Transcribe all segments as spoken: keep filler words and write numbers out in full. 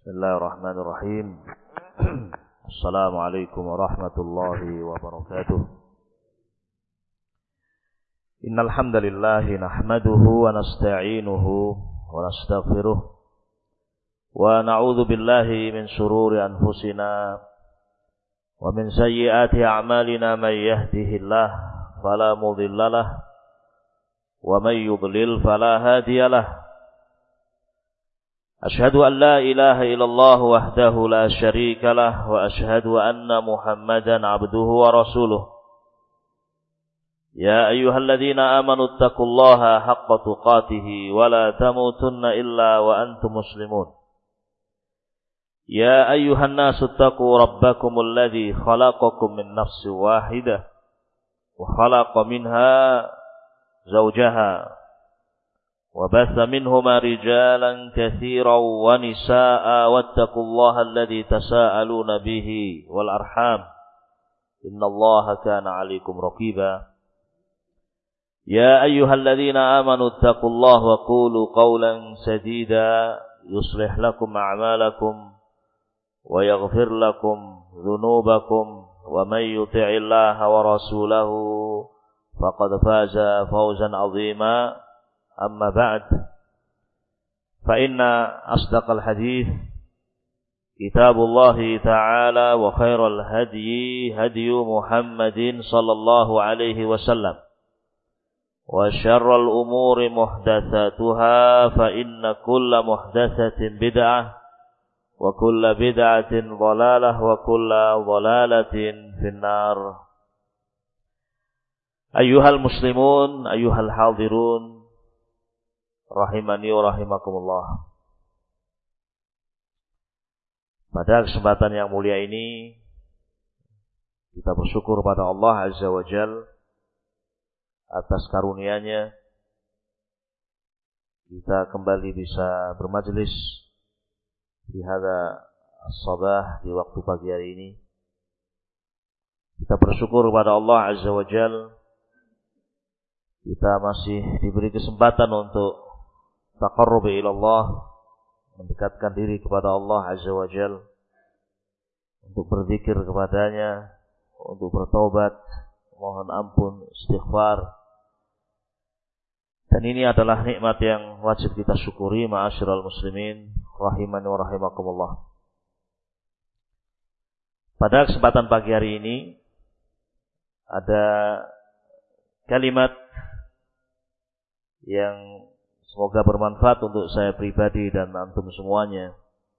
Bismillahirrahmanirrahim. Assalamualaikum warahmatullahi wabarakatuh. Innal hamdalillah nahmaduhu wa nasta'inuhu wa nastaghfiruh wa na'udzu billahi min shururi anfusina wa min sayyiati a'malina may yahdihillah fala mudhillalah wa may yudlil fala hadiyalah. أشهد أن لا إله إلا الله وحده لا شريك له وأشهد أن محمدا عبده ورسوله يا أيها الذين آمنوا اتقوا الله حق تقاته ولا تموتن إلا وأنتم مسلمون يا أيها الناس اتقوا ربكم الذي خلقكم من نفس واحدة وخلق منها زوجها وبث منهما رجالا كثيرا ونساء واتقوا الله الذي تساءلون به والأرحام إن الله كان عليكم رقيبا يا أيها الذين آمنوا اتقوا الله وقولوا قولا سديدا يصلح لكم أعمالكم ويغفر لكم ذنوبكم ومن يطع الله ورسوله فقد فاز فوزا عظيما أما بعد فإن أصدق الحديث كتاب الله تعالى وخير الهدي هدي محمد صلى الله عليه وسلم وشر الأمور محدثاتها فإن كل محدثة بدعة وكل بدعة ضلالة وكل ضلالة في النار. أيها المسلمون أيها الحاضرون rahimani wa rahimakumullah. Pada kesempatan yang mulia ini kita bersyukur pada Allah Azza wa Jal atas karunia-Nya kita kembali bisa bermajlis di hadza as-sabah di waktu pagi hari ini. Kita bersyukur pada Allah Azza wa Jal kita masih diberi kesempatan untuk taqarrub ila Allah, mendekatkan diri kepada Allah Azza wa Jal, untuk berzikir kepadanya, untuk bertaubat, mohon ampun, istighfar. Dan ini adalah nikmat yang wajib kita syukuri, ma'asyiral muslimin, rahimani wa rahimakumullah. Pada kesempatan pagi hari ini ada kalimat yang semoga bermanfaat untuk saya pribadi dan antum semuanya.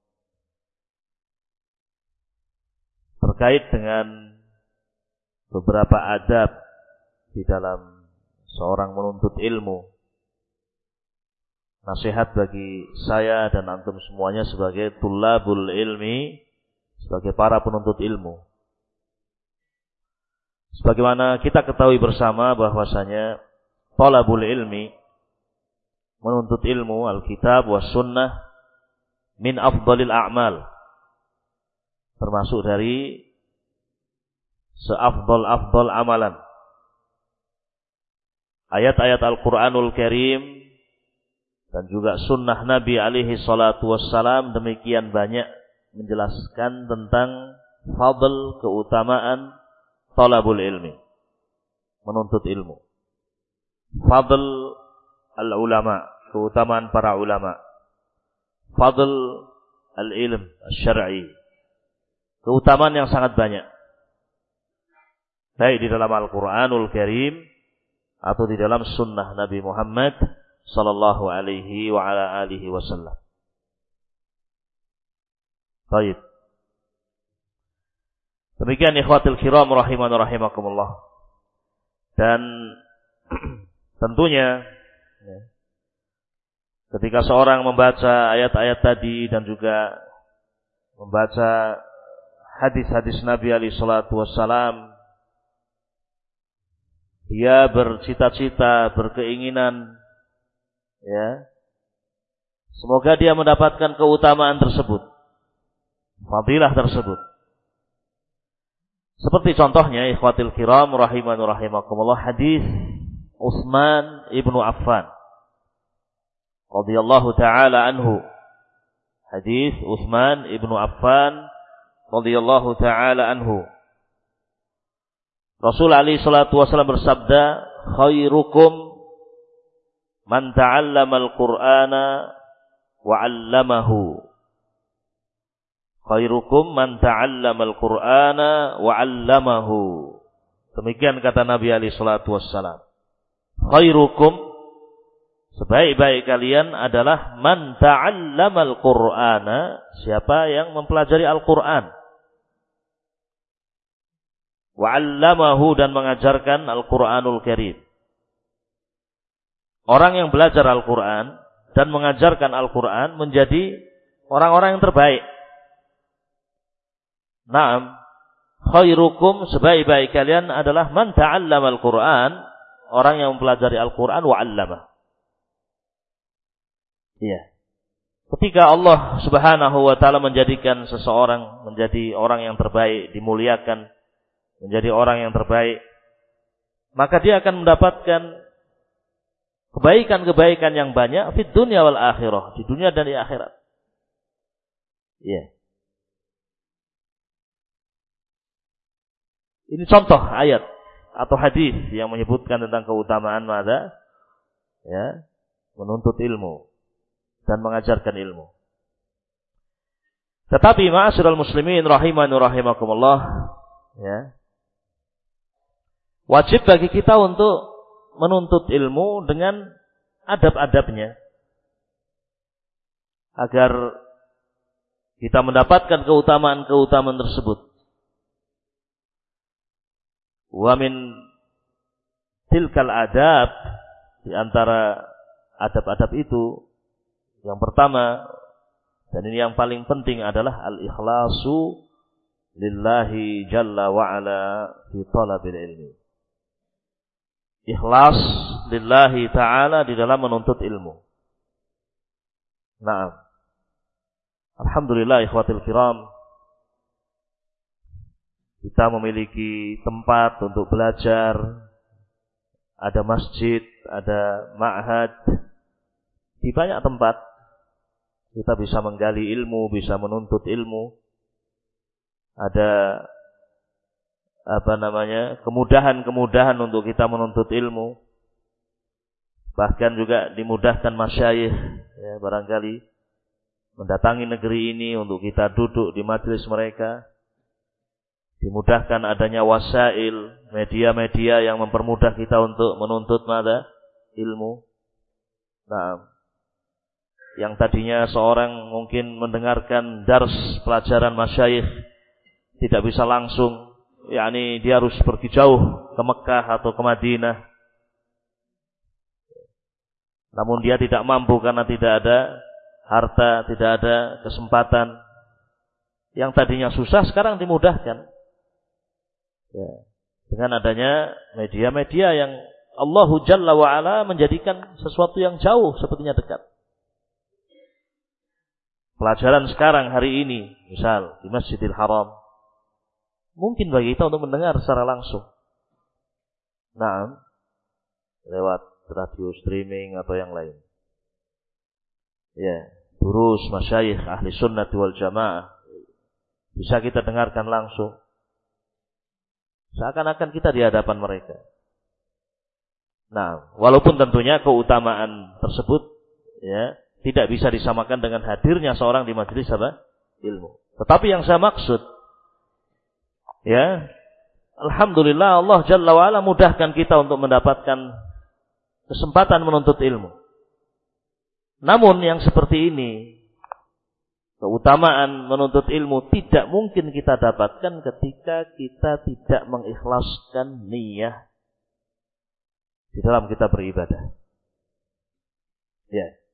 Terkait dengan beberapa adab di dalam seorang menuntut ilmu. Nasihat bagi saya dan antum semuanya sebagai tulabul ilmi, sebagai para penuntut ilmu. Sebagaimana kita ketahui bersama bahwasanya talabul ilmi, menuntut ilmu, Alkitab was sunnah min afdalil a'mal, termasuk dari seafdal-afdal amalan. Ayat-ayat Al-Quranul Karim dan juga sunnah Nabi alaihi salatu wassalam demikian banyak menjelaskan tentang fadl, keutamaan talabul ilmi, menuntut ilmu. Fadl al-ulama, keutamaan para ulama. Fadl al-ilm al-syar'i, keutamaan yang sangat banyak, baik di dalam Al-Quranul Karim atau di dalam sunnah Nabi Muhammad sallallahu alaihi wa ala alihi wasallam. Baik. Demikian ikhwatul kiram rahimani rahimakumullah. Dan tentunya ya, ketika seorang membaca ayat-ayat tadi dan juga membaca hadis-hadis Nabi alaihi salatu wassalam, dia bercita-cita, berkeinginan, ya, semoga dia mendapatkan keutamaan tersebut, fadilah tersebut. Seperti contohnya ikhwatil kiram rahimani rahimakumullah, hadis Utsman ibnu Affan radhiyallahu taala anhu, Hadis Utsman ibnu Affan radhiyallahu taala anhu. Rasul alaihi salatu wasallam bersabda, khairukum man ta'allama al-Qur'ana wa 'allamahu. Khairukum man ta'allama al-Qur'ana wa 'allamahu. Demikian kata Nabi alaihi salatu wassalam. Khairukum, sebaik-baik kalian adalah man ta'allama al-Qur'ana, siapa yang mempelajari Al-Qur'an. Wa 'allamahu, dan mengajarkan Al-Qur'anul Karim. Orang yang belajar Al-Qur'an dan mengajarkan Al-Qur'an menjadi orang-orang yang terbaik. Naam, khairukum, sebaik-baik kalian adalah man ta'allama Al-Qur'an, orang yang mempelajari Al-Qur'an wa 'allamah. Iya. Ketika Allah Subhanahu wa taala menjadikan seseorang menjadi orang yang terbaik, dimuliakan, menjadi orang yang terbaik, maka dia akan mendapatkan kebaikan-kebaikan yang banyak di dunia wal akhirah, di dunia dan di akhirat. Iya. Ini contoh ayat atau hadis yang menyebutkan tentang keutamaan mada, ya, menuntut ilmu dan mengajarkan ilmu. Tetapi ma'asyiral muslimin rahimani rahimakumullah, ya, wajib bagi kita untuk menuntut ilmu dengan adab-adabnya agar kita mendapatkan keutamaan-keutamaan tersebut. Wa min tilkal adab, di antara adab-adab itu yang pertama, dan ini yang paling penting, adalah al-ikhlasu lillahi jalla wa ala fi talabil ilmi. Ikhlas lillahi ta'ala di dalam menuntut ilmu. Naam. Alhamdulillah ikhwatil kiram, kita memiliki tempat untuk belajar, ada masjid, ada ma'had, di banyak tempat kita bisa menggali ilmu, bisa menuntut ilmu. Ada apa namanya, kemudahan-kemudahan untuk kita menuntut ilmu. Bahkan juga dimudahkan masyayikh, ya, barangkali mendatangi negeri ini untuk kita duduk di majelis mereka. Dimudahkan adanya wasail, media-media yang mempermudah kita untuk menuntut mada, ilmu. Nah, yang tadinya seorang mungkin mendengarkan dars pelajaran masyayikh tidak bisa langsung, yakni dia harus pergi jauh ke Mekah atau ke Madinah. Namun dia tidak mampu karena tidak ada harta, tidak ada kesempatan. Yang tadinya susah sekarang dimudahkan. Ya, dengan adanya media-media yang Allahu Jalla wa Ala menjadikan sesuatu yang jauh sepertinya dekat. Pelajaran sekarang hari ini, misal di Masjidil Haram, mungkin bagi kita untuk mendengar secara langsung. Nah, lewat radio streaming atau yang lain. Ya, durus masyayikh ahli sunnah wal jamaah bisa kita dengarkan langsung. Seakan-akan kita di hadapan mereka. Nah, walaupun tentunya keutamaan tersebut, ya, tidak bisa disamakan dengan hadirnya seorang di majelis apa? Ilmu. Tetapi yang saya maksud, ya, alhamdulillah Allah Jalla wa Ala mudahkan kita untuk mendapatkan kesempatan menuntut ilmu. Namun yang seperti ini, keutamaan menuntut ilmu tidak mungkin kita dapatkan ketika kita tidak mengikhlaskan niat di dalam kita beribadah. Ya.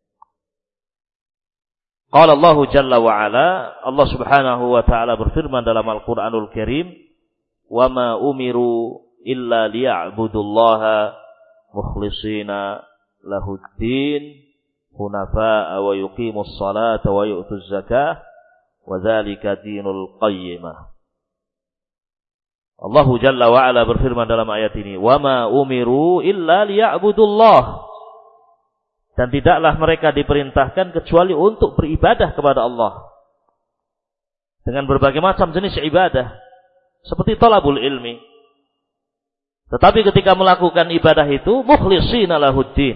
Qala Allah Jalla wa Ala, Allah Subhanahu wa taala berfirman dalam Al-Qur'anul Karim, "Wa ma umiru illa liya'budullaha mukhlishina lahuddin hunafa'a wa yuqimus salata wa yu'tuz zakah wa dzalika dinul qayyimah." Allah Jalla wa Ala berfirman dalam ayat ini, "Wa ma umiru illa liya'budullah." Dan tidaklah mereka diperintahkan kecuali untuk beribadah kepada Allah dengan berbagai macam jenis ibadah seperti thalabul ilmi. Tetapi ketika melakukan ibadah itu mukhlishina lahuddin,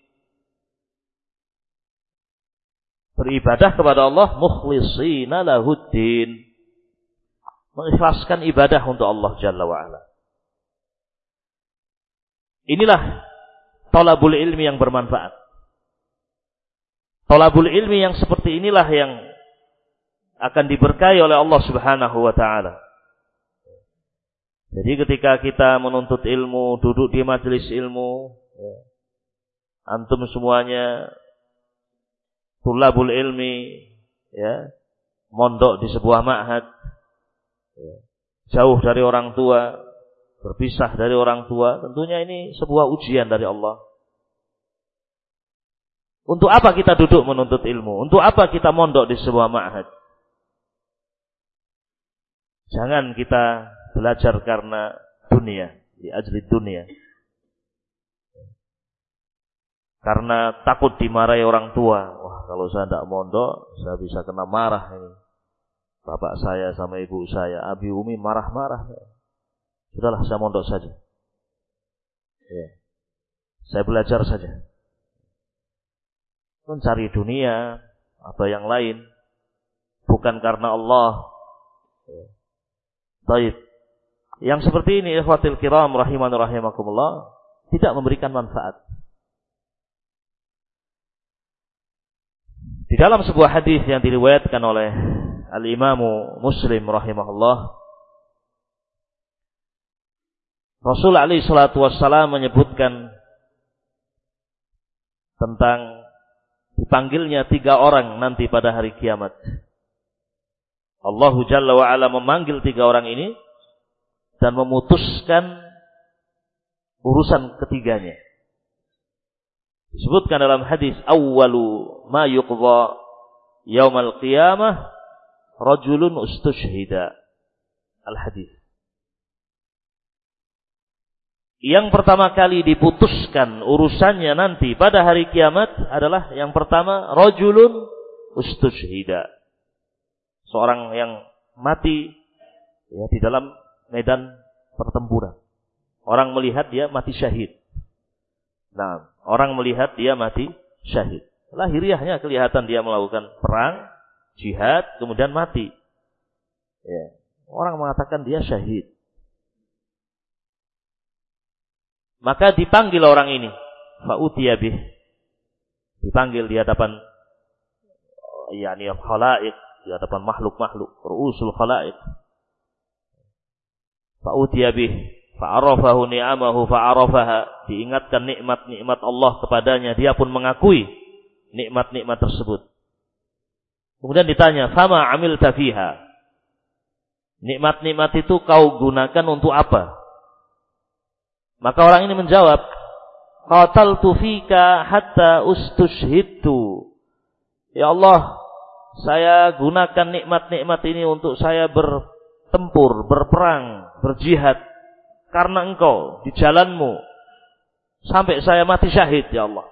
beribadah kepada Allah mukhlishina lahuddin, mengikhlaskan ibadah untuk Allah Jalla wa'ala. Inilah thalabul ilmi yang bermanfaat. Thalabul ilmi yang seperti inilah yang akan diberkahi oleh Allah Subhanahu wa taala. Jadi ketika kita menuntut ilmu, duduk di majelis ilmu, ya, antum semuanya thalabul ilmi, ya, mondok di sebuah ma'had, ya, jauh dari orang tua, berpisah dari orang tua, tentunya ini sebuah ujian dari Allah. Untuk apa kita duduk menuntut ilmu? Untuk apa kita mondok di sebuah ma'had? Jangan kita belajar karena dunia, di ajli dunia. Karena takut dimarahi orang tua. Wah, kalau saya tidak mondok, saya bisa kena marah ini. Bapak saya sama ibu saya, abi umi marah-marah. Sudahlah, saya mondok saja. Ya. Saya belajar saja. Mencari dunia atau yang lain, bukan karena Allah. Baik. Yang seperti ini, ikhwatil kiram rahiman rahimakumullah, tidak memberikan manfaat. Di dalam sebuah hadis yang diriwayatkan oleh Al-Imam Muslim rahimahullah, Rasul alaihi salatu wassalam menyebutkan tentang dipanggilnya tiga orang nanti pada hari kiamat. Allah Jalla wa'ala memanggil tiga orang ini dan memutuskan urusan ketiganya. Disebutkan dalam hadis, awwalu ma yuqdha yaumal qiyamah rajulun ustushhida. Al-hadis. Yang pertama kali diputuskan urusannya nanti pada hari kiamat adalah yang pertama, rajulun ustushhida. Seorang yang mati ya, di dalam medan pertempuran. Orang melihat dia mati syahid. Nah, orang melihat dia mati syahid. Lahiriahnya kelihatan dia melakukan perang, jihad, kemudian mati. Ya. Orang mengatakan dia syahid. Maka dipanggil orang ini, fa'utiya bih, dipanggil di hadapan yakni khalaik, di hadapan makhluk-makhluk, ru'usul khalaik. Fa'utiya bih, fa'arafahu ni'amahu fa'arafaha, diingatkan nikmat-nikmat Allah kepadanya, dia pun mengakui nikmat-nikmat tersebut. Kemudian ditanya, fama amilta fiha, nikmat-nikmat itu kau gunakan untuk apa? Maka orang ini menjawab, qataltu fika hatta ustushhidtu. Ya Allah, saya gunakan nikmat-nikmat ini untuk saya bertempur, berperang, berjihad karena engkau di jalanmu sampai saya mati syahid ya Allah.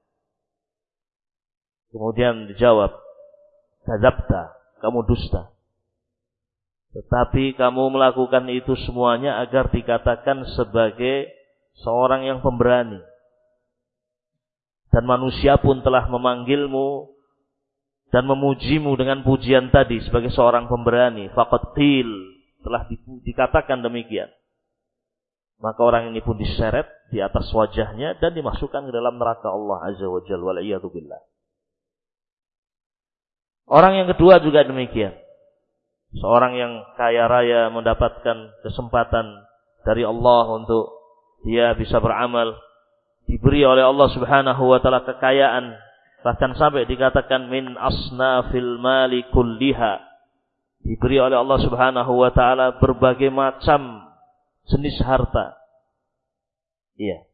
Kemudian dijawab, kadzabta, kamu dusta. Tetapi kamu melakukan itu semuanya agar dikatakan sebagai seorang yang pemberani. Dan manusia pun telah memanggilmu dan memujimu dengan pujian tadi sebagai seorang pemberani. Faqad qil, telah dikatakan demikian. Maka orang ini pun diseret di atas wajahnya dan dimasukkan ke dalam neraka Allah Azza wa Jalla wal iyadu billah. Orang yang kedua juga demikian. Seorang yang kaya raya mendapatkan kesempatan dari Allah untuk dia bisa beramal, diberi oleh Allah Subhanahu wa taala kekayaan, bahkan sampai dikatakan min asnafil mali kulliha, diberi oleh Allah Subhanahu wa taala berbagai macam jenis harta. Iya.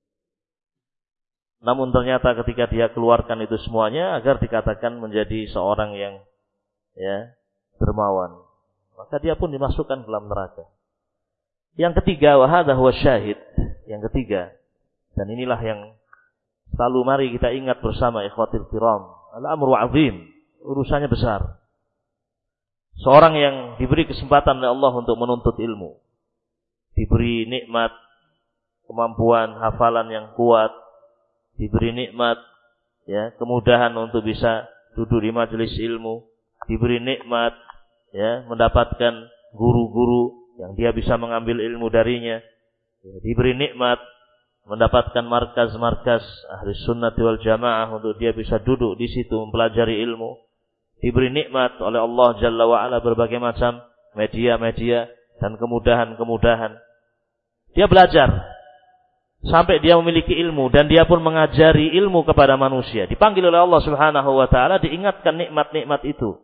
Namun ternyata ketika dia keluarkan itu semuanya agar dikatakan menjadi seorang yang ya dermawan, maka dia pun dimasukkan ke dalam neraka. Yang ketiga, wa hadza huwa syahid. Yang ketiga, dan inilah yang Selalu mari kita ingat bersama ikhwatil kiram, al-amru 'azim, urusannya besar. Seorang yang diberi kesempatan oleh Allah untuk menuntut ilmu, diberi nikmat kemampuan hafalan yang kuat, diberi nikmat ya kemudahan untuk bisa duduk di majelis ilmu, diberi nikmat ya mendapatkan guru-guru yang dia bisa mengambil ilmu darinya, ya, diberi nikmat mendapatkan markas-markas ahli sunnah wal jamaah untuk dia bisa duduk di situ mempelajari ilmu, diberi nikmat oleh Allah Jalla wa Ala berbagai macam media-media dan kemudahan-kemudahan. Dia belajar sampai dia memiliki ilmu dan dia pun mengajari ilmu kepada manusia. Dipanggil oleh Allah Subhanahu wa taala, diingatkan nikmat-nikmat itu.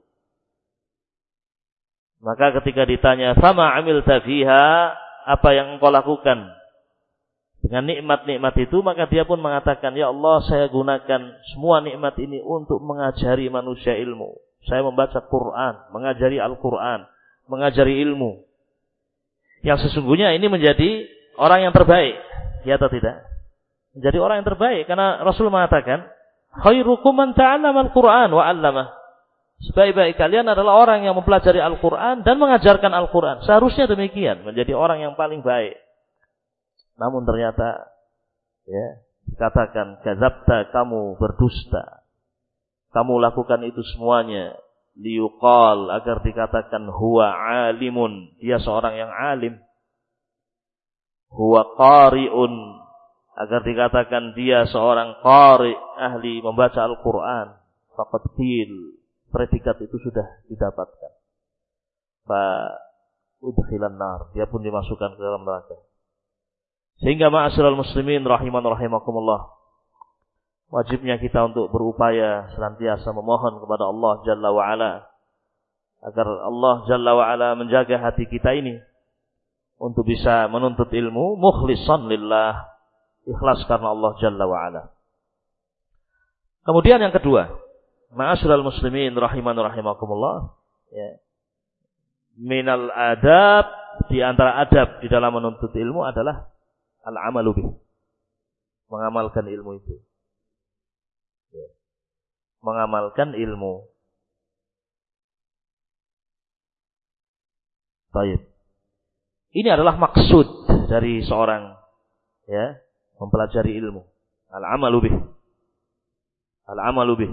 Maka ketika ditanya, "Fama 'amilta fiha?" Apa yang engkau lakukan dengan nikmat-nikmat itu? Maka dia pun mengatakan, "Ya Allah, saya gunakan semua nikmat ini untuk mengajari manusia ilmu. Saya membaca Quran, mengajari Al-Quran, mengajari ilmu." Yang sesungguhnya ini menjadi orang yang terbaik, ya atau tidak? Menjadi orang yang terbaik karena Rasul mengatakan, "Khairukum man ta'allama al-Qur'an wa 'allamah." Sebaik-baik kalian adalah orang yang mempelajari Al-Qur'an dan mengajarkan Al-Qur'an. Seharusnya demikian, menjadi orang yang paling baik. Namun ternyata ya, dikatakan kadzabta, kamu berdusta. Kamu lakukan itu semuanya liyuqal, agar dikatakan huwa alimun, dia seorang yang alim. Huwa qari'un, agar dikatakan dia seorang qari, ahli membaca Al-Qur'an. Faqad qil, predikat itu sudah didapatkan. Fa udkhilan nar, dia pun dimasukkan ke dalam neraka. Sehingga ma'asyiral muslimin rahiman rahimakumullah, wajibnya kita untuk berupaya senantiasa memohon kepada Allah Jalla wa Ala agar Allah Jalla wa Ala menjaga hati kita ini untuk bisa menuntut ilmu mukhlishan lillah, ikhlas karena Allah Jalla wa Ala. Kemudian yang kedua, ma'asyiral muslimin rahiman rahimakumullah, ya, minal adab, di antara adab di dalam menuntut ilmu adalah al-amalu bih, mengamalkan ilmu itu. Ya. Mengamalkan ilmu. Baik. Ini adalah maksud dari seorang ya mempelajari ilmu. Al-amalu bih. Al-amalu bih.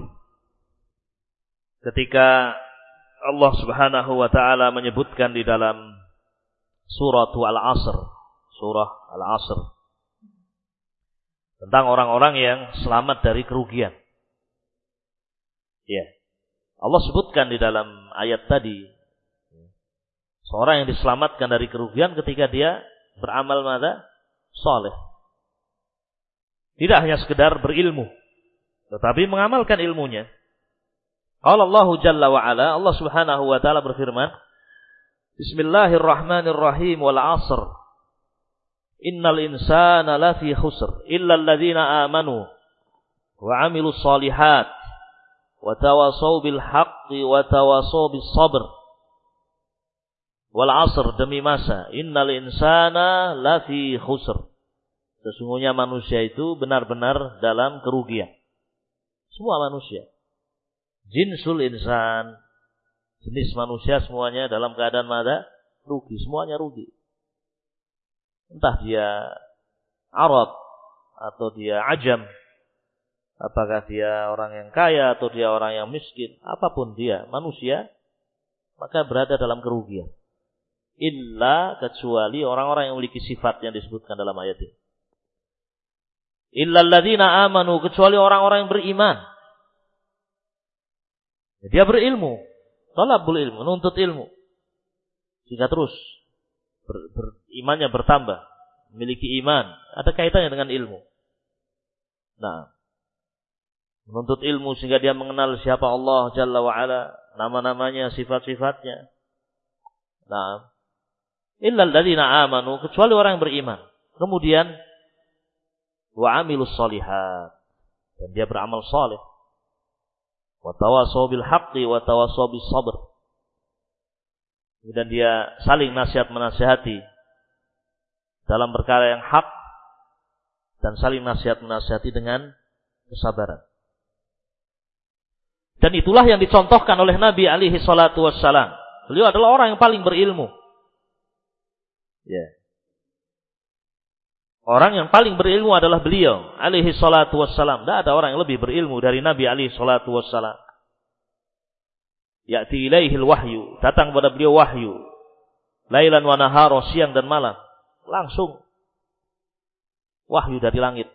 Ketika Allah Subhanahu wa taala menyebutkan di dalam surah Al-Asr, surah Al-Asr, tentang orang-orang yang selamat dari kerugian. Ya. Allah sebutkan di dalam ayat tadi seorang yang diselamatkan dari kerugian ketika dia beramal mada? Saleh. Tidak hanya sekedar berilmu, tetapi mengamalkan ilmunya. Qala Allah Jalla wa Ala, Allah Subhanahu wa taala berfirman, Bismillahirrahmanirrahim, wal 'asr. Innal insana lafi khusr illa alladhina amanu wa 'amilus shalihat wa tawasaw bil haqqi wa tawasaw bis sabr. Wal 'asr, demi masa, innal insana lafi khusr. Sesungguhnya manusia itu benar-benar dalam kerugian. Semua manusia. Jinsul insan, jenis manusia semuanya dalam keadaan mana? Rugi, semuanya rugi. Entah dia Arab atau dia Ajam, apakah dia orang yang kaya atau dia orang yang miskin, apapun dia, manusia, maka berada dalam kerugian. Illa, kecuali orang-orang yang memiliki sifat yang disebutkan dalam ayat ini. Illa alladzina amanu, kecuali orang-orang yang beriman. Dia berilmu, talabul ilmu, menuntut ilmu, sehingga terus ber, ber, imannya bertambah, memiliki iman, ada kaitannya dengan ilmu. Nah, menuntut ilmu sehingga dia mengenal siapa Allah Jalla wa Ala, nama-namanya, sifat-sifatnya. Nah, illal ladzina amanu, kecuali orang yang beriman. Kemudian wa amilus shalihat, dan dia beramal saleh. Wa tawasaw bil haqqi wa tawasaw bis sabr. Kemudian dia saling nasihat menasihati dalam perkara yang hak dan saling nasihat menasihati dengan kesabaran. Dan itulah yang dicontohkan oleh Nabi alaihi salatu wassalam. Beliau adalah orang yang paling berilmu. Ya. Orang yang paling berilmu adalah beliau alaihi salatu wassalam. Tidak ada orang yang lebih berilmu dari Nabi alaihi salatu wassalam. Ya'ti ilaihil wahyu. Datang kepada beliau wahyu. Lailan wa nahara, siang dan malam. Langsung. Wahyu dari langit.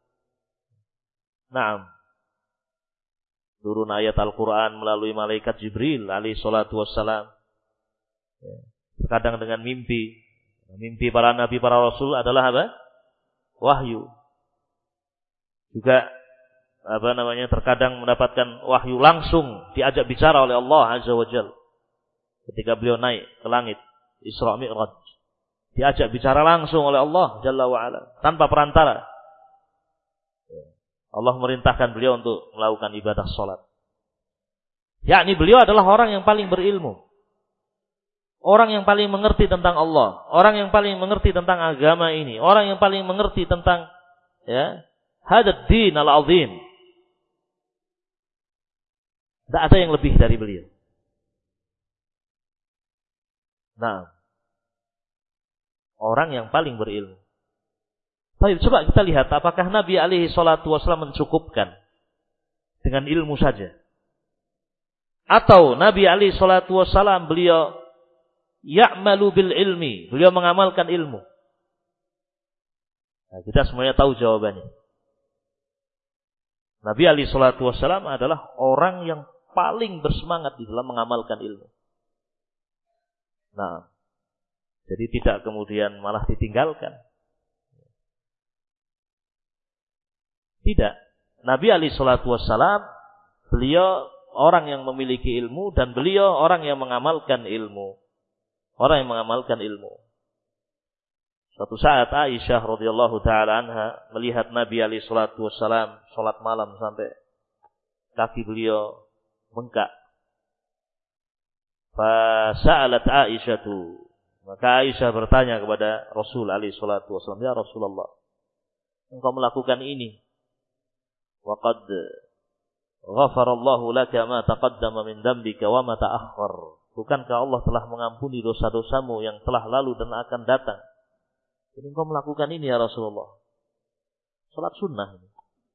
Naam. Turun ayat Al-Quran melalui malaikat Jibril alaihi salatu wassalam. Terkadang dengan mimpi. Mimpi para nabi, para rasul adalah apa? Wahyu. Juga apa namanya, terkadang mendapatkan wahyu langsung diajak bicara oleh Allah Azza wa Jalla. Ketika beliau naik ke langit Isra Mi'raj, diajak bicara langsung oleh Allah Jalla wa Ala tanpa perantara. Allah merintahkan beliau untuk melakukan ibadah salat. Yakni beliau adalah orang yang paling berilmu. Orang yang paling mengerti tentang Allah, orang yang paling mengerti tentang agama ini, orang yang paling mengerti tentang ya, hadad din al-azim. Tidak ada yang lebih dari beliau. Nah, orang yang paling berilmu. Baik, coba kita lihat apakah Nabi alaihi salatu wasallam mencukupkan dengan ilmu saja, atau Nabi alaihi salatu wasallam beliau ya'malu bil ilmi, beliau mengamalkan ilmu. Nah, kita semuanya tahu jawabannya. Nabi alaihi salatu wasallam adalah orang yang paling bersemangat di dalam mengamalkan ilmu. Nah, jadi tidak kemudian malah ditinggalkan. Tidak. Nabi alaihi salatu wassalam, beliau orang yang memiliki ilmu dan beliau orang yang mengamalkan ilmu. Orang yang mengamalkan ilmu. Suatu saat Aisyah radhiyallahu taala anha melihat Nabi alaihi salatu wassalam salat malam sampai kaki beliau bengkak. Fa sa'alat Aisyatu. Maka Aisyah bertanya kepada Rasul alaihi salatu wassalam, "Ya Rasulullah, engkau melakukan ini? Wa qad ghafarallahu laka ma taqaddama min dhanbika wa ma ta'akhkhar." Bukankah Allah telah mengampuni dosa-dosamu yang telah lalu dan akan datang? Jadi engkau melakukan ini ya Rasulullah. Salat sunnah ini.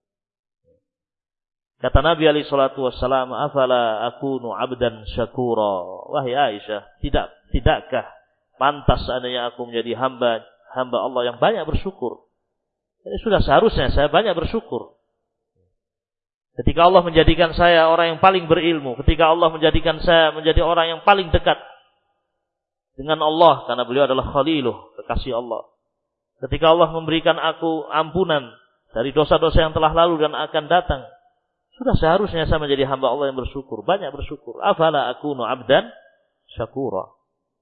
Kata Nabi alaihi salatu wassalam, "Afala akunu 'abdan syakura?" Wahai Aisyah, tidak tidakkah pantas seandainya aku menjadi hamba hamba Allah yang banyak bersyukur? Jadi sudah seharusnya saya banyak bersyukur. Ketika Allah menjadikan saya orang yang paling berilmu, ketika Allah menjadikan saya menjadi orang yang paling dekat dengan Allah, karena beliau adalah Khaliluh, kekasih Allah. Ketika Allah memberikan aku ampunan dari dosa-dosa yang telah lalu dan akan datang, sudah seharusnya saya menjadi hamba Allah yang bersyukur, banyak bersyukur. Afala akunu 'abdan syakura.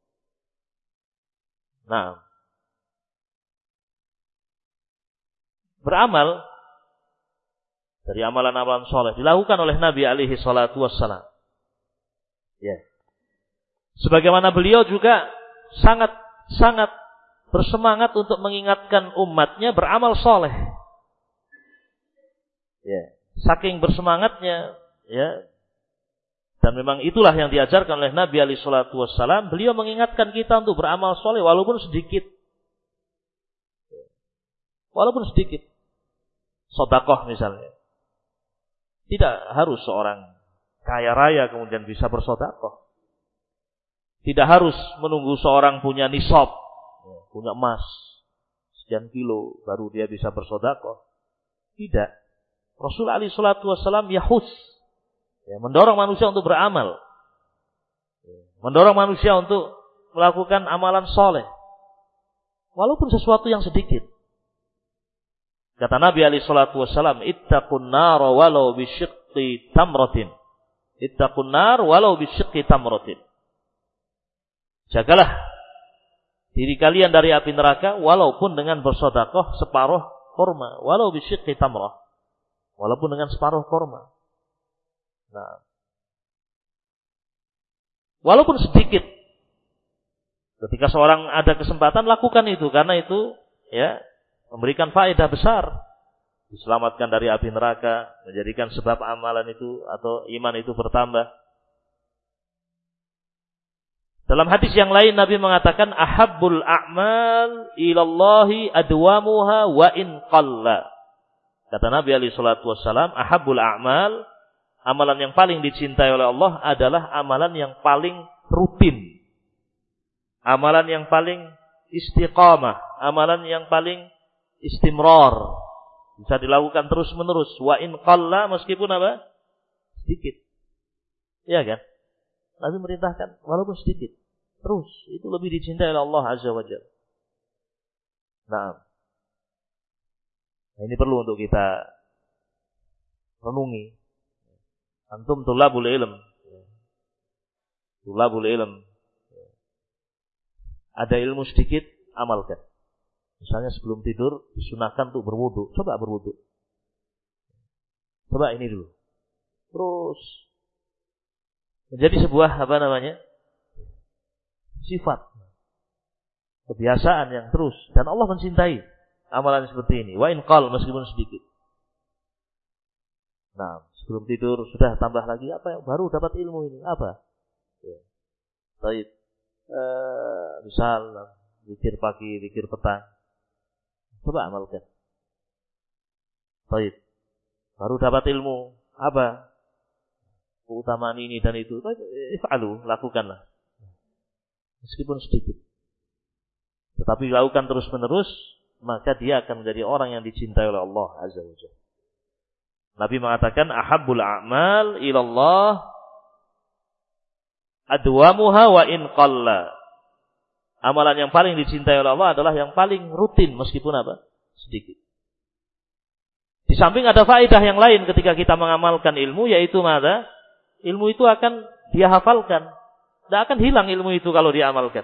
Nah, beramal dari amalan-amalan soleh dilakukan oleh Nabi alaihi salatu wassalam. Ya. Sebagaimana beliau juga sangat sangat bersemangat untuk mengingatkan umatnya beramal soleh. Ya. Saking bersemangatnya, ya. Dan memang itulah yang diajarkan oleh Nabi alaihi salatu wassalam. Beliau mengingatkan kita untuk beramal soleh walaupun sedikit. Walaupun sedikit. Sedekah misalnya. Tidak harus seorang kaya raya kemudian bisa bersedekah. Tidak harus menunggu seorang punya nisab, punya emas sekian kilo baru dia bisa bersedekah. Tidak. Rasul alaihi salatu wassalam yahus, ya, mendorong manusia untuk beramal, mendorong manusia untuk melakukan amalan soleh, walaupun sesuatu yang sedikit. Kata Nabi alaihi salatu wassalam, "Ittaqun nar walau bisyiqqi tamratin." Ittaqun nar walau bisyiqqi tamratin. Jagalah diri kalian dari api neraka walaupun dengan bersedekah separuh kurma, walau bisyiqqi tamrah. Walaupun dengan separuh kurma. Nah, walaupun sedikit. Ketika seorang ada kesempatan lakukan itu karena itu ya memberikan faedah besar. diselamatkan dari api neraka, menjadikan sebab amalan itu atau iman itu bertambah. Dalam hadis yang lain Nabi mengatakan ahabbul a'mal ilallahi adwamuha wa in qalla. Kata Nabi alaihi salatu wassalam, ahabbul a'mal, amalan yang paling dicintai oleh Allah adalah amalan yang paling rutin. Amalan yang paling istiqamah, amalan yang paling istimrar. Bisa dilakukan terus-menerus. Wa in qalla, meskipun apa? Sedikit. Iya kan? Nabi merintahkan walaupun sedikit. Terus, itu lebih dicintai oleh Allah Azza wa Jalla. Nah, ini perlu untuk kita renungi. Antum tulabul ilm. Tulabul ilm. Ada ilmu sedikit, amalkan. Misalnya sebelum tidur, disunahkan untuk berwudu. Coba berwudu. Coba ini dulu. Terus. Menjadi sebuah, apa namanya? Sifat. Kebiasaan yang terus. Dan Allah mencintai amalan seperti ini. Wa in qal, meskipun sedikit. Nah, sebelum tidur sudah tambah lagi apa yang baru dapat ilmu ini? Apa? Ya. Baik. Eh, misal zikir pagi, zikir petang. Coba amalkan. Baik. Baru dapat ilmu. Apa? Keutamaan ini dan itu. If'alu, lakukanlah. Meskipun sedikit. Tetapi lakukan terus-menerus, maka dia akan menjadi orang yang dicintai oleh Allah Azza wa Jalla. Nabi mengatakan ahabbul a'mal ilallah adwamuha wa in qalla. Amalan yang paling dicintai oleh Allah adalah yang paling rutin meskipun apa? Sedikit. Di samping ada faedah yang lain ketika kita mengamalkan ilmu, yaitu mana? Ilmu itu akan dia hafalkan. Tidak akan hilang ilmu itu kalau diamalkan.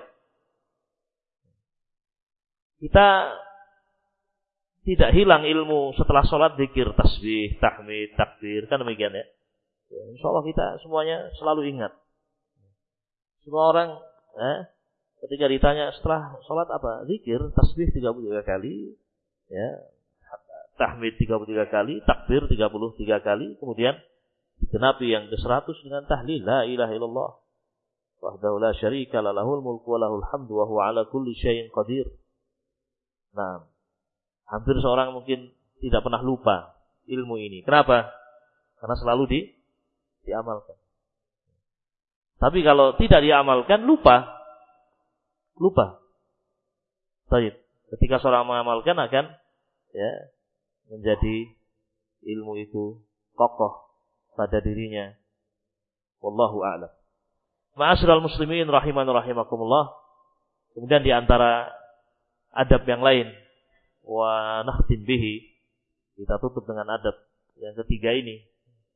Kita tidak hilang ilmu setelah sholat, zikir, tasbih, tahmid, takbir. Kan demikian ya. Ya, insya Allah kita semuanya selalu ingat. Semua orang eh, ketika ditanya setelah sholat apa? Zikir, tasbih tiga puluh tiga kali. Ya, tahmid tiga puluh tiga kali. Takbir tiga puluh tiga kali. Kemudian digenapi yang ke seratus dengan tahlil. La ilaha illallah. Wahdahu la syarika la lahul mulku wa lahul hamdu wa huwa ala kulli syai'in qadir. Nah, hampir seorang mungkin tidak pernah lupa ilmu ini. Kenapa? Karena selalu di, diamalkan. Tapi kalau tidak diamalkan, lupa. Lupa. Baik. Ketika seorang mengamalkan akan ya menjadi ilmu itu kokoh pada dirinya. Wallahu a'lam. Ma'asyiral muslimin rahiman rahimakumullah. Kemudian di antara adab yang lain, wa nakhtim bihi, kita tutup dengan adab yang ketiga ini,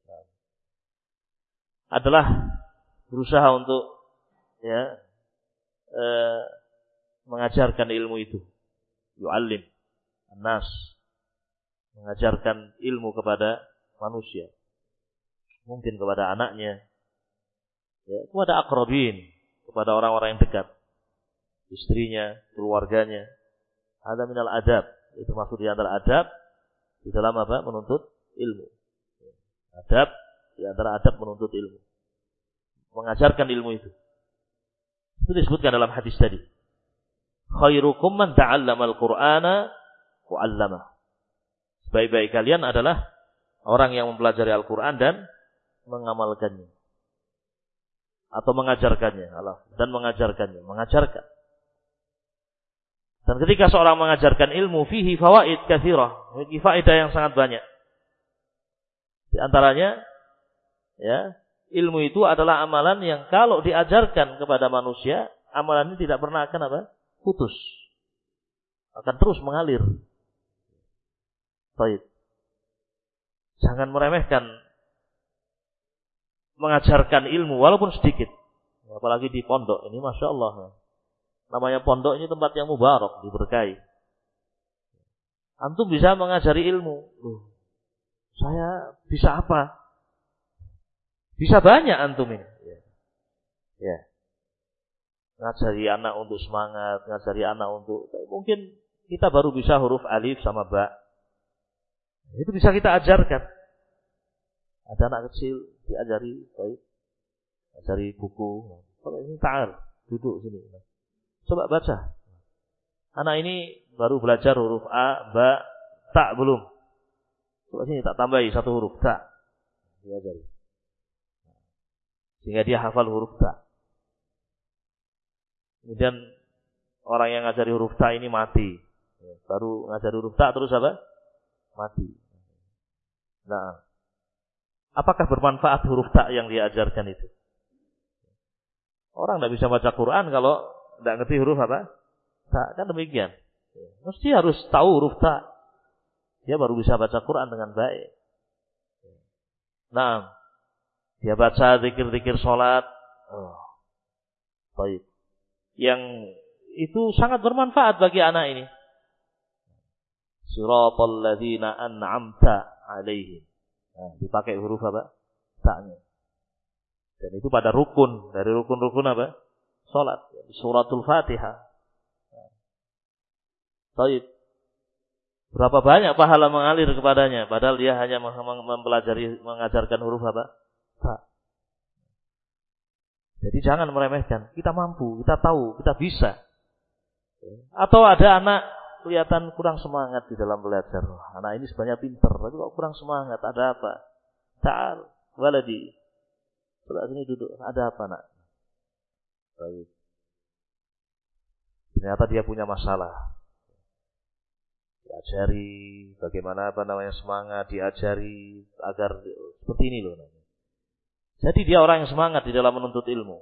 adalah berusaha untuk ya eh, mengajarkan ilmu itu. Yu'allim an-nas, mengajarkan ilmu kepada manusia. Mungkin kepada anaknya, ya, kepada aqrabin, kepada orang-orang yang dekat, istrinya, keluarganya. Ada minal adab, itu maksud di antara adab di dalam apa? Menuntut ilmu. Adab di antara adab menuntut ilmu, mengajarkan ilmu itu. Itu disebutkan dalam hadis tadi. Khairukum man ta'allama al-Qur'ana wa 'allamah. Sebaik-baik kalian adalah orang yang mempelajari Al-Qur'an dan mengamalkannya. Atau mengajarkannya, dan mengajarkannya, mengajarkan. Dan ketika seorang mengajarkan ilmu, fihi fawaid katsirah, memiliki faedah yang sangat banyak. Di antaranya, ya, ilmu itu adalah amalan yang kalau diajarkan kepada manusia, amalan ini tidak pernah akan apa? Putus. Akan terus mengalir. Baik. Jangan meremehkan mengajarkan ilmu walaupun sedikit, apalagi di pondok ini, masya Allah. Namanya pondok ini tempat yang mubarak, diberkahi. Antum bisa mengajari ilmu. Loh, saya bisa apa? Bisa banyak antum ini. Ya. Ya. Ngajari anak untuk semangat, ngajari anak untuk, mungkin kita baru bisa huruf alif sama ba. Itu bisa kita ajarkan. Ada anak kecil diajari, baik, ajari buku. Kalau ini ta'al, duduk sini. Coba baca. Anak ini baru belajar huruf A, Ba, Ta belum. Coba sini tak tambahi satu huruf Ta. Diajari. Sehingga dia hafal huruf Ta. Kemudian orang yang ngajari huruf Ta ini mati. Baru ngajari huruf Ta terus apa? Mati. Nah, apakah bermanfaat huruf Ta yang diajarkan itu? Orang tidak bisa baca Quran kalau tidak ngerti huruf apa? Ta, kan demikian. Mesti harus tahu huruf Ta. Dia baru bisa baca Quran dengan baik. Nah, dia baca zikir-zikir sholat. Oh, baik. Yang itu sangat bermanfaat bagi anak ini. Siratal ladzina an'amta alaihim. Nah, dipakai huruf apa? Ta-nya. Dan itu pada rukun. Dari rukun-rukun apa? Sholat. Suratul Fatihah. Baik. Berapa banyak pahala mengalir kepadanya, padahal dia hanya mempelajari, mengajarkan huruf apa? Ta. Jadi jangan meremehkan. Kita mampu, kita tahu, kita bisa. Atau ada anak kelihatan kurang semangat di dalam belajar. Anak ini sebenarnya pintar, tapi kok kurang semangat? Ada apa? Ta'al, waladi. Sebelah sini duduk. Ada apa, nak? Baik. Ternyata dia punya masalah. Diajari bagaimana apa namanya semangat, diajari agar seperti ini loh. Jadi dia orang yang semangat di dalam menuntut ilmu.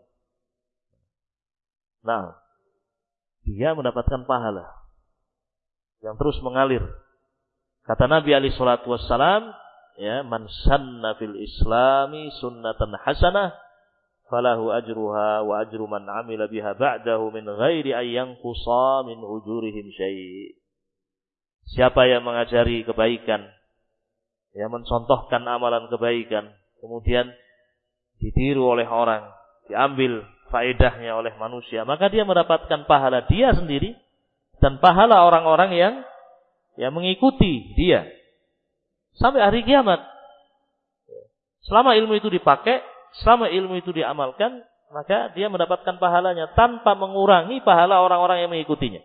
Nah, dia mendapatkan pahala yang terus mengalir. Kata Nabi alaihi salatu wassalam, ya, man sanna fil islami sunnatan hasanah falahu ajruha wa ajru man amila biha ba'dahu min ghairi an yanqusa min ujurihim syai'. Siapa yang mengajari kebaikan, yang mencontohkan amalan kebaikan, kemudian ditiru oleh orang, diambil faedahnya oleh manusia, maka dia mendapatkan pahala dia sendiri dan pahala orang-orang yang yang mengikuti dia sampai hari kiamat. Selama ilmu itu dipakai, selama ilmu itu diamalkan, maka dia mendapatkan pahalanya tanpa mengurangi pahala orang-orang yang mengikutinya.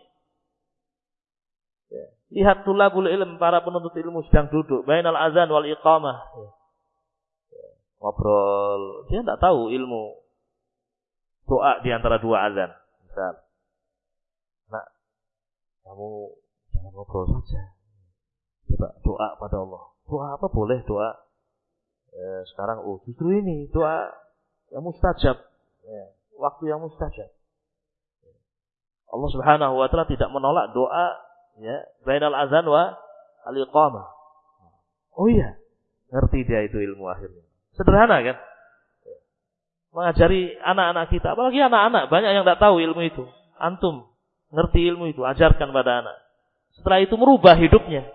Lihat tulabul ilm, para penuntut ilmu sedang duduk bainal azan wal iqamah. Ngobrol, dia tidak tahu ilmu doa di antara dua azan. Misal, nak, kamu jangan ngobrol saja. Coba doa pada Allah. Doa apa boleh doa? Eh, sekarang, oh justru ini doa yang mustajab. Ya, waktu yang mustajab. Allah Subhanahu wa Ta'ala tidak menolak doa, ya, bainal azan wa al-iqamah. Oh iya, ngerti dia itu ilmu akhirnya. Sederhana kan? Mengajari anak-anak kita, apalagi anak-anak, banyak yang tidak tahu ilmu itu. Antum ngerti ilmu itu, ajarkan pada anak. Setelah itu merubah hidupnya.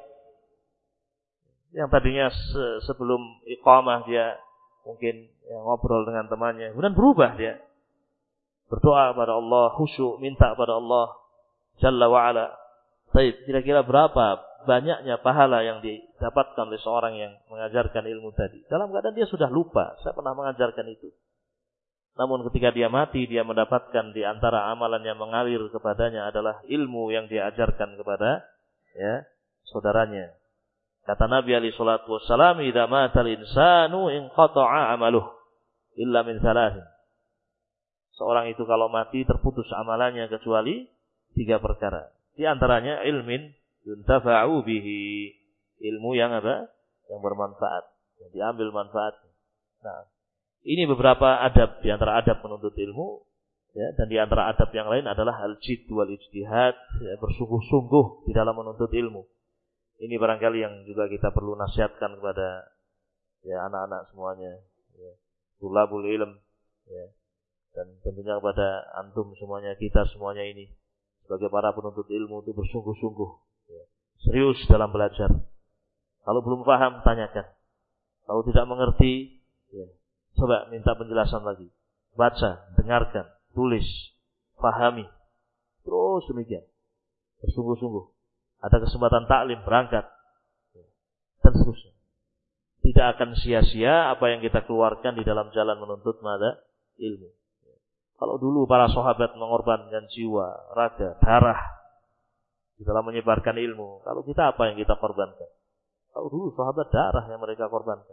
Yang tadinya se- sebelum iqamah dia mungkin ya, ngobrol dengan temannya, kemudian berubah dia. Berdoa pada Allah, khusyuk, minta pada Allah Jalla wa'ala. Baik, kira-kira berapa banyaknya pahala yang didapatkan oleh seorang yang mengajarkan ilmu tadi. Dalam keadaan dia sudah lupa, saya pernah mengajarkan itu. Namun ketika dia mati, dia mendapatkan di antara amalan yang mengalir kepadanya adalah ilmu yang dia ajarkan kepada ya saudaranya. Kata Nabi alaihi salatu wassalam, "Idza matal insanu inqata'a 'amaluh illa min thalathin." Seorang itu kalau mati terputus amalannya kecuali tiga perkara. Di antaranya ilmin yuntafa'u bihi, ilmu yang apa? Yang bermanfaat, yang diambil manfaat. Nah, ini beberapa adab di antara adab menuntut ilmu, ya, dan di antara adab yang lain adalah al-jidd wal ijtihad, ya, bersungguh-sungguh di dalam menuntut ilmu. Ini barangkali yang juga kita perlu nasihatkan kepada ya anak-anak semuanya, ya, tulabul ilm, ya, dan tentunya kepada antum semuanya, kita semuanya ini sebagai para penuntut ilmu itu bersungguh-sungguh, ya, serius dalam belajar. Kalau belum paham, tanyakan. Kalau tidak mengerti, ya, coba minta penjelasan lagi. Baca, dengarkan, tulis, pahami. Terus demikian. Bersungguh-sungguh. Ada kesempatan taklim, berangkat. dan seterusnya. Tidak akan sia-sia apa yang kita keluarkan di dalam jalan menuntut mada ilmu. Kalau dulu para sahabat mengorbankan jiwa, raga, darah di dalam menyebarkan ilmu, kalau kita apa yang kita korbankan? Kalau dulu sahabat darah yang mereka korbankan,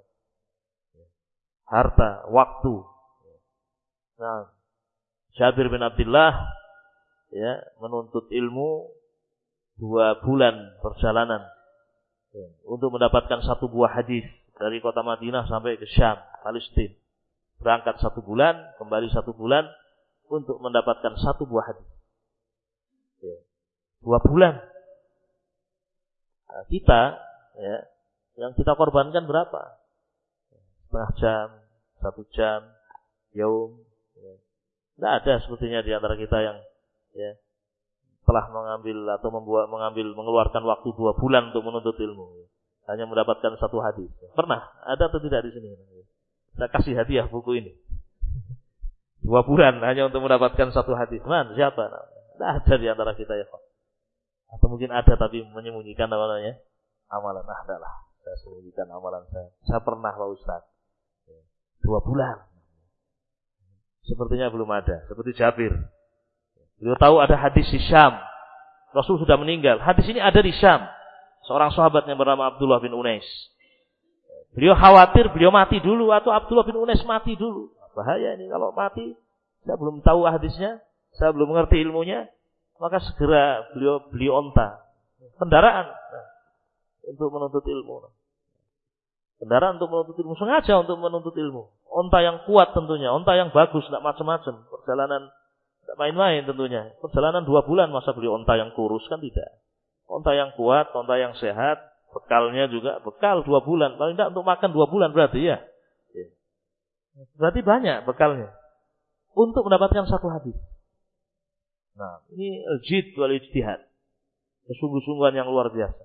harta, waktu. Nah, Jabir bin Abdullah ya menuntut ilmu dua bulan perjalanan ya, untuk mendapatkan satu buah hadis dari kota Madinah sampai ke Syam, Palestina. Berangkat satu bulan, kembali satu bulan untuk mendapatkan satu buah hadis. Ya. Dua bulan. Nah, kita ya, yang kita korbankan berapa? Setengah jam, satu jam, yaum. Ya. Tidak ada sepertinya di antara kita yang ya, telah mengambil atau membuat mengambil mengeluarkan waktu dua bulan untuk menuntut ilmu. Hanya mendapatkan satu hadis. Pernah? Ada atau tidak di sini? Saya kasih hadiah buku ini. Dua bulan hanya untuk mendapatkan satu hadis. Man, siapa? Tidak ada di antara kita ya Pak. Atau mungkin ada tapi menyembunyikan namanya amalan. Nah, adalah saya sembunyikan amalan saya. Saya pernah Pak Ustaz. Dua bulan. Sepertinya belum ada. Seperti Jabir. Beliau tahu ada hadis di Syam. Rasul sudah meninggal. Hadis ini ada di Syam. Seorang sahabat yang bernama Abdullah bin Unais. Beliau khawatir beliau mati dulu atau Abdullah bin Unais mati dulu. Bahaya ini kalau mati, saya belum tahu hadisnya, saya belum mengerti ilmunya, maka segera beliau beli onta, kendaraan nah, untuk menuntut ilmu. Kendaraan untuk menuntut ilmu, sengaja untuk menuntut ilmu. Onta yang kuat tentunya, onta yang bagus, tidak macam-macam. Perjalanan tidak main-main tentunya. Perjalanan dua bulan masa beli onta yang kurus kan tidak. Onta yang kuat, onta yang sehat, bekalnya juga bekal dua bulan. Paling tidak untuk makan dua bulan berarti ya. Berarti banyak bekalnya untuk mendapatkan satu hadis. Nah, ini al-jid wal ijtihad. Kesungguh-sungguhan yang luar biasa.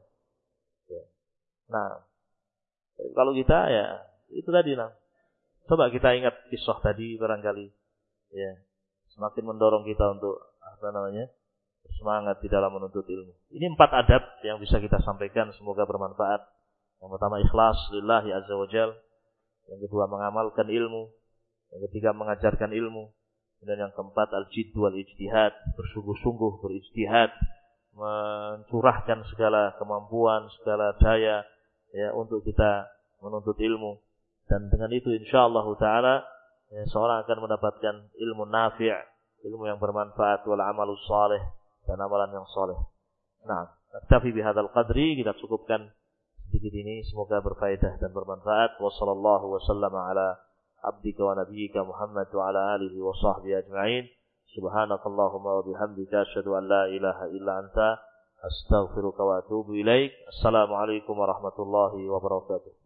Nah, kalau kita ya itu tadi nah. Coba kita ingat kisah tadi barangkali ya. Semakin mendorong kita untuk apa namanya? Bersemangat di dalam menuntut ilmu. Ini empat adab yang bisa kita sampaikan, semoga bermanfaat. Yang pertama ikhlas lillahi azza wajalla. Yang kedua mengamalkan ilmu, yang ketiga mengajarkan ilmu, dan yang keempat al-jidd wal ijtihad, bersungguh-sungguh berijtihad, mencurahkan segala kemampuan, segala daya ya untuk kita menuntut ilmu. Dan dengan itu insyaallah taala ya, seorang akan mendapatkan ilmu nafi', ilmu yang bermanfaat, wal amalus salih, dan amalan yang saleh. Nah, naktafi bihadzal qadri, kita cukupkan sedikit ini, semoga berfaedah dan bermanfaat. Wa sallallahu wa sallama ala abdika wa nabiyyika Muhammad wa ala alihi wa sahbihi ajma'in. Subhanakallahumma wa bihamdika asyhadu an la ilaha illa anta astaghfiruka wa atubu ilaik. Assalamualaikum warahmatullahi wabarakatuh.